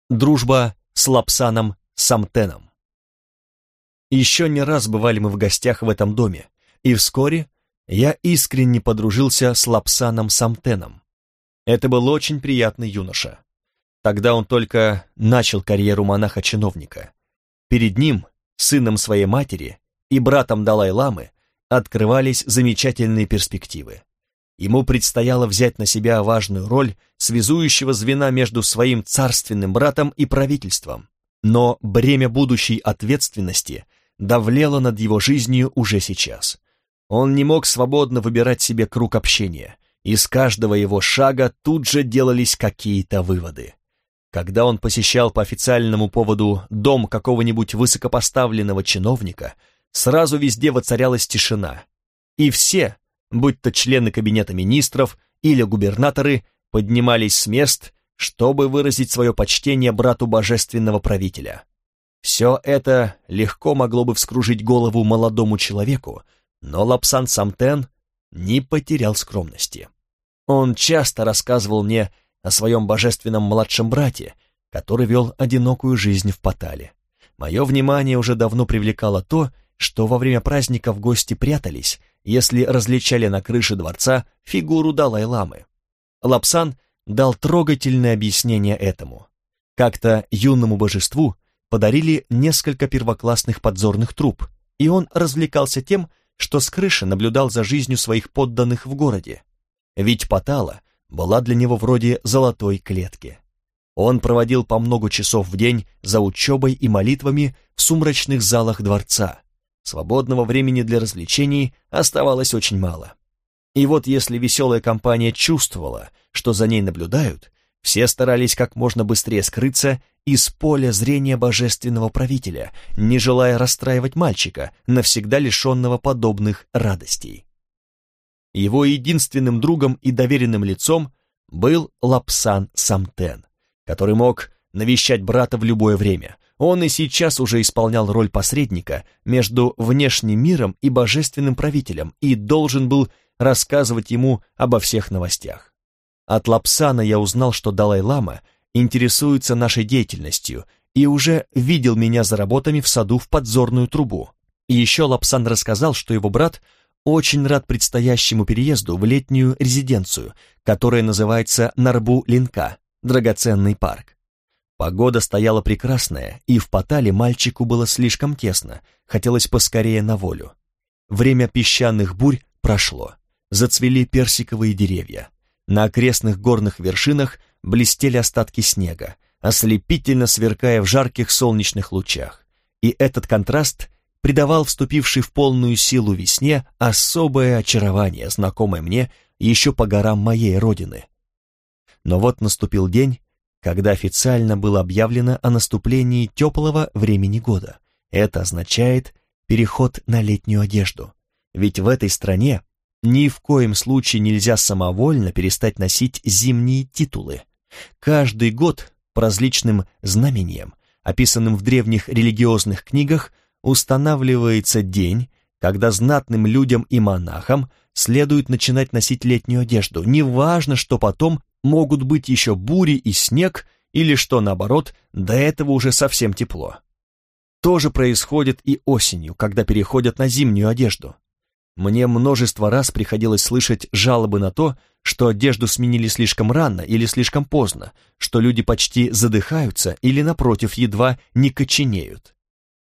Дружба с Лапсаном Самтеном. Еще не раз бывали мы в гостях в этом доме, и вскоре я искренне подружился с Лапсаном Самтеном. Это был очень приятный юноша. Тогда он только начал карьеру монаха-чиновника. Перед ним, сыном своей матери и братом Далай-ламы, открывались замечательные перспективы. Ему предстояло взять на себя важную роль связующего звена между своим царственным братом и правительством, но бремя будущей ответственности давлело над его жизнью уже сейчас. Он не мог свободно выбирать себе круг общения, и с каждого его шага тут же делались какие-то выводы. Когда он посещал по официальному поводу дом какого-нибудь высокопоставленного чиновника, сразу везде воцарялась тишина, и все, будь то члены кабинета министров или губернаторы, поднимались с мест, чтобы выразить свое почтение брату божественного правителя. Все это легко могло бы вскружить голову молодому человеку, но Лапсан Самтен не потерял скромности. Он часто рассказывал мне о своем божественном младшем брате, который вел одинокую жизнь в Патале. Мое внимание уже давно привлекало то, что во время праздников гости прятались, если различали на крыше дворца фигуру Далай-ламы. Лапсан дал трогательное объяснение этому. Как-то юному божеству подарили несколько первоклассных подзорных труб, и он развлекался тем, что с крыши наблюдал за жизнью своих подданных в городе. Ведь Патала была для него вроде золотой клетки. Он проводил по много часов в день за учебой и молитвами в сумрачных залах дворца. Свободного времени для развлечений оставалось очень мало. И вот если веселая компания чувствовала, что за ней наблюдают, все старались как можно быстрее скрыться из поля зрения божественного правителя, не желая расстраивать мальчика, навсегда лишенного подобных радостей. Его единственным другом и доверенным лицом был Лапсан Самтен, который мог навещать брата в любое время. Он и сейчас уже исполнял роль посредника между внешним миром и божественным правителем и должен был рассказывать ему обо всех новостях. От Лапсана я узнал, что Далай-лама интересуется нашей деятельностью и уже видел меня за работами в саду в подзорную трубу. И еще Лапсан рассказал, что его брат очень рад предстоящему переезду в летнюю резиденцию, которая называется Нарбу-Линка, драгоценный парк. Погода стояла прекрасная, и в Патале мальчику было слишком тесно, хотелось поскорее на волю. Время песчаных бурь прошло, зацвели персиковые деревья. На окрестных горных вершинах блестели остатки снега, ослепительно сверкая в жарких солнечных лучах. И этот контраст придавал вступившей в полную силу весне особое очарование, знакомое мне еще по горам моей родины. Но вот наступил день, когда официально было объявлено о наступлении теплого времени года. Это означает переход на летнюю одежду. Ведь в этой стране ни в коем случае нельзя самовольно перестать носить зимние титулы. Каждый год по различным знамениям, описанным в древних религиозных книгах, устанавливается день, когда знатным людям и монахам следует начинать носить летнюю одежду. Неважно, что потом могут быть еще бури и снег, или что, наоборот, до этого уже совсем тепло. То же происходит и осенью, когда переходят на зимнюю одежду. Мне множество раз приходилось слышать жалобы на то, что одежду сменили слишком рано или слишком поздно, что люди почти задыхаются или, напротив, едва не коченеют.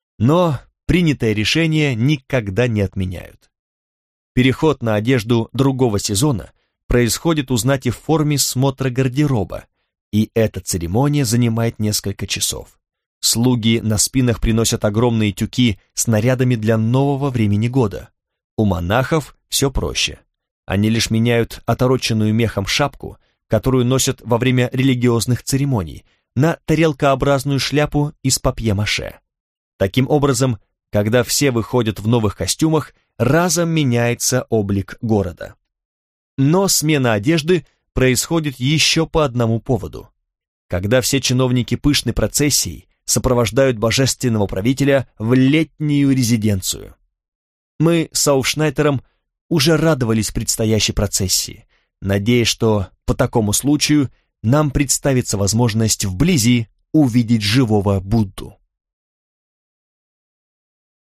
Но принятое решение никогда не отменяют. Переход на одежду другого сезона происходит у знати в форме смотра гардероба, и эта церемония занимает несколько часов. Слуги на спинах приносят огромные тюки с нарядами для нового времени года. У монахов все проще. Они лишь меняют отороченную мехом шапку, которую носят во время религиозных церемоний, на тарелкообразную шляпу из папье-маше. Таким образом, когда все выходят в новых костюмах, разом меняется облик города. Но смена одежды происходит еще по одному поводу. Когда все чиновники пышной процессией сопровождают божественного правителя в летнюю резиденцию. Мы с Ауфшнайтером уже радовались предстоящей процессии, надеясь, что по такому случаю нам представится возможность вблизи увидеть живого Будду.